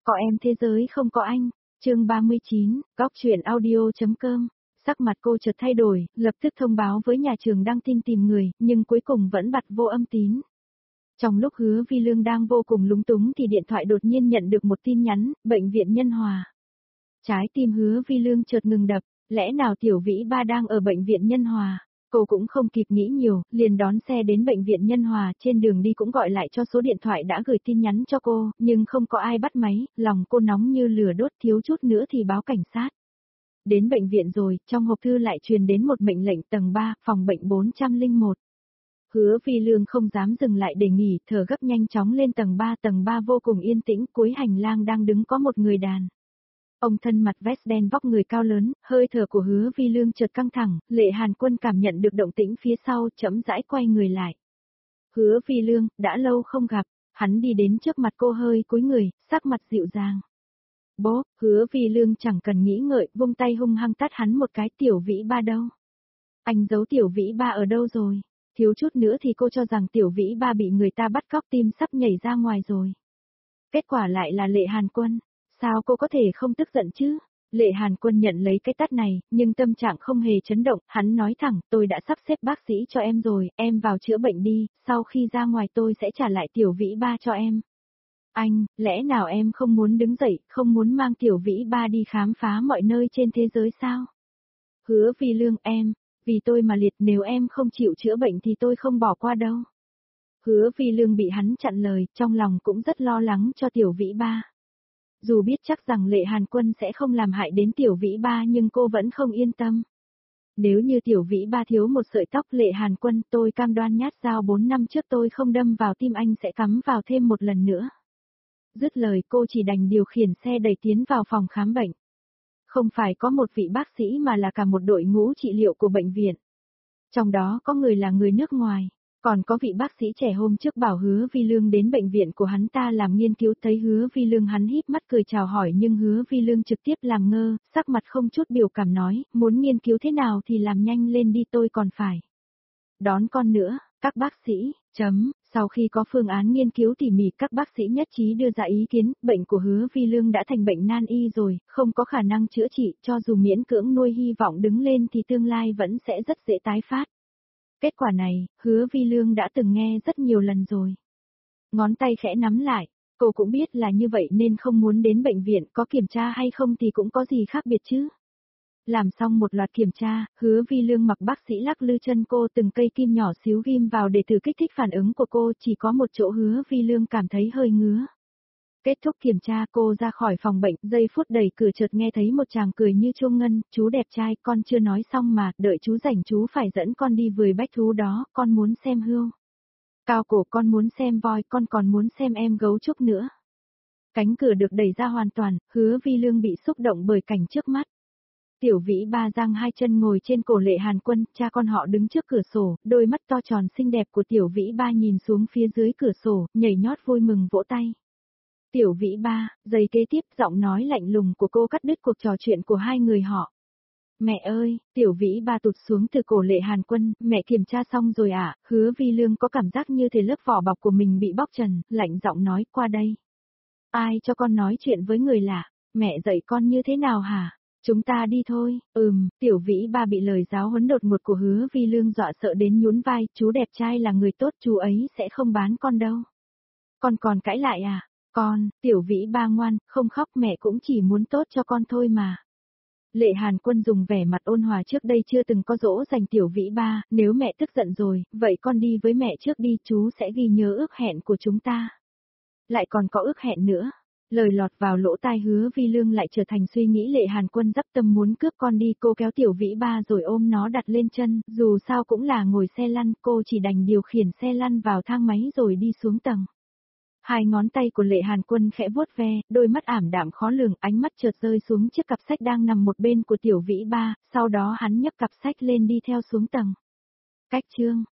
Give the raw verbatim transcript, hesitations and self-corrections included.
Có em thế giới không có anh. Chương ba mươi chín, góc truyện audio.com. Sắc mặt cô chợt thay đổi, lập tức thông báo với nhà trường đăng tin tìm người, nhưng cuối cùng vẫn bật vô âm tín. Trong lúc Hứa Vi Lương đang vô cùng lúng túng thì điện thoại đột nhiên nhận được một tin nhắn, bệnh viện Nhân Hòa. Trái tim Hứa Vi Lương chợt ngừng đập, lẽ nào Tiểu Vĩ Ba đang ở bệnh viện Nhân Hòa? Cô cũng không kịp nghĩ nhiều, liền đón xe đến bệnh viện Nhân Hòa, trên đường đi cũng gọi lại cho số điện thoại đã gửi tin nhắn cho cô, nhưng không có ai bắt máy, lòng cô nóng như lửa đốt, thiếu chút nữa thì báo cảnh sát. Đến bệnh viện rồi, trong hộp thư lại truyền đến một mệnh lệnh tầng ba, phòng bệnh bốn không một. Hứa Vi Lương không dám dừng lại để nghỉ, thở gấp nhanh chóng lên tầng ba, tầng ba vô cùng yên tĩnh, cuối hành lang đang đứng có một người đàn. Ông thân mặt vest đen vóc người cao lớn, hơi thở của Hứa Vi Lương chợt căng thẳng, Lệ Hàn Quân cảm nhận được động tĩnh phía sau, chậm rãi quay người lại. Hứa Vi Lương, đã lâu không gặp, hắn đi đến trước mặt cô hơi cúi người, sắc mặt dịu dàng. Bố, Hứa Vi Lương chẳng cần nghĩ ngợi, vung tay hung hăng tát hắn một cái. Tiểu Vĩ Ba đâu? Anh giấu Tiểu Vĩ Ba ở đâu rồi? Thiếu chút nữa thì cô cho rằng Tiểu Vĩ Ba bị người ta bắt cóc, tim sắp nhảy ra ngoài rồi. Kết quả lại là Lệ Hàn Quân. Sao cô có thể không tức giận chứ? Lệ Hàn Quân nhận lấy cái tát này, nhưng tâm trạng không hề chấn động, hắn nói thẳng, tôi đã sắp xếp bác sĩ cho em rồi, em vào chữa bệnh đi, sau khi ra ngoài tôi sẽ trả lại Tiểu Vĩ Ba cho em. Anh, lẽ nào em không muốn đứng dậy, không muốn mang Tiểu Vĩ Ba đi khám phá mọi nơi trên thế giới sao? Hứa Vi Lương, em, vì tôi mà liệt, nếu em không chịu chữa bệnh thì tôi không bỏ qua đâu. Hứa Vi Lương bị hắn chặn lời, trong lòng cũng rất lo lắng cho Tiểu Vĩ Ba. Dù biết chắc rằng Lệ Hàn Quân sẽ không làm hại đến Tiểu Vĩ Ba nhưng cô vẫn không yên tâm. Nếu như Tiểu Vĩ Ba thiếu một sợi tóc, Lệ Hàn Quân, tôi cam đoan nhát dao bốn năm trước tôi không đâm vào tim anh sẽ cắm vào thêm một lần nữa. Dứt lời cô chỉ đành điều khiển xe đẩy tiến vào phòng khám bệnh. Không phải có một vị bác sĩ mà là cả một đội ngũ trị liệu của bệnh viện. Trong đó có người là người nước ngoài. Còn có vị bác sĩ trẻ hôm trước bảo Hứa Vi Lương đến bệnh viện của hắn ta làm nghiên cứu, thấy Hứa Vi Lương hắn híp mắt cười chào hỏi nhưng Hứa Vi Lương trực tiếp làm ngơ, sắc mặt không chút biểu cảm nói, muốn nghiên cứu thế nào thì làm nhanh lên đi, tôi còn phải đón con nữa. Các bác sĩ, chấm, sau khi có phương án nghiên cứu tỉ mỉ, các bác sĩ nhất trí đưa ra ý kiến, bệnh của Hứa Vi Lương đã thành bệnh nan y rồi, không có khả năng chữa trị, cho dù miễn cưỡng nuôi hy vọng đứng lên thì tương lai vẫn sẽ rất dễ tái phát. Kết quả này, Hứa Vi Lương đã từng nghe rất nhiều lần rồi. Ngón tay khẽ nắm lại, cô cũng biết là như vậy nên không muốn đến bệnh viện, có kiểm tra hay không thì cũng có gì khác biệt chứ. Làm xong một loạt kiểm tra, Hứa Vi Lương mặc bác sĩ lắc lư chân cô, từng cây kim nhỏ xíu ghim vào để thử kích thích phản ứng của cô, chỉ có một chỗ Hứa Vi Lương cảm thấy hơi ngứa. Kết thúc kiểm tra cô ra khỏi phòng bệnh, giây phút đẩy cửa chợt nghe thấy một chàng cười như chuông ngân, chú đẹp trai, con chưa nói xong mà, đợi chú rảnh chú phải dẫn con đi vườn bách thú đó, con muốn xem hươu. Cao cổ, con muốn xem voi, con còn muốn xem em gấu trúc nữa. Cánh cửa được đẩy ra hoàn toàn, Hứa Vi Lương bị xúc động bởi cảnh trước mắt. Tiểu Vĩ Ba giang hai chân ngồi trên cổ Lệ Hàn Quân, cha con họ đứng trước cửa sổ, đôi mắt to tròn xinh đẹp của Tiểu Vĩ Ba nhìn xuống phía dưới cửa sổ, nhảy nhót vui mừng vỗ tay. Tiểu Vĩ Ba, giây kế tiếp, giọng nói lạnh lùng của cô cắt đứt cuộc trò chuyện của hai người họ. Mẹ ơi, Tiểu Vĩ Ba tụt xuống từ cổ Lệ Hàn Quân, mẹ kiểm tra xong rồi ạ. À? Hứa Vi Lương có cảm giác như thể lớp vỏ bọc của mình bị bóc trần, lạnh giọng nói, qua đây. Ai cho con nói chuyện với người lạ, mẹ dạy con như thế nào hả? Chúng ta đi thôi. Ừm, Tiểu Vĩ Ba bị lời giáo huấn đột ngột của Hứa Vi Lương dọa sợ đến nhún vai, chú đẹp trai là người tốt, chú ấy sẽ không bán con đâu. Con còn cãi lại à? Con, Tiểu Vĩ Ba ngoan, không khóc, mẹ cũng chỉ muốn tốt cho con thôi mà. Lệ Hàn Quân dùng vẻ mặt ôn hòa, trước đây chưa từng có dỗ dành Tiểu Vĩ Ba, nếu mẹ tức giận rồi, vậy con đi với mẹ trước đi, chú sẽ ghi nhớ ước hẹn của chúng ta. Lại còn có ước hẹn nữa. Lời lọt vào lỗ tai Hứa Vi Lương lại trở thành suy nghĩ Lệ Hàn Quân dắp tâm muốn cướp con đi, cô kéo Tiểu Vĩ Ba rồi ôm nó đặt lên chân, dù sao cũng là ngồi xe lăn, cô chỉ đành điều khiển xe lăn vào thang máy rồi đi xuống tầng. Hai ngón tay của Lệ Hàn Quân khẽ vuốt ve, đôi mắt ảm đạm khó lường, ánh mắt chợt rơi xuống chiếc cặp sách đang nằm một bên của Tiểu Vĩ Ba, sau đó hắn nhấc cặp sách lên đi theo xuống tầng. Cách chương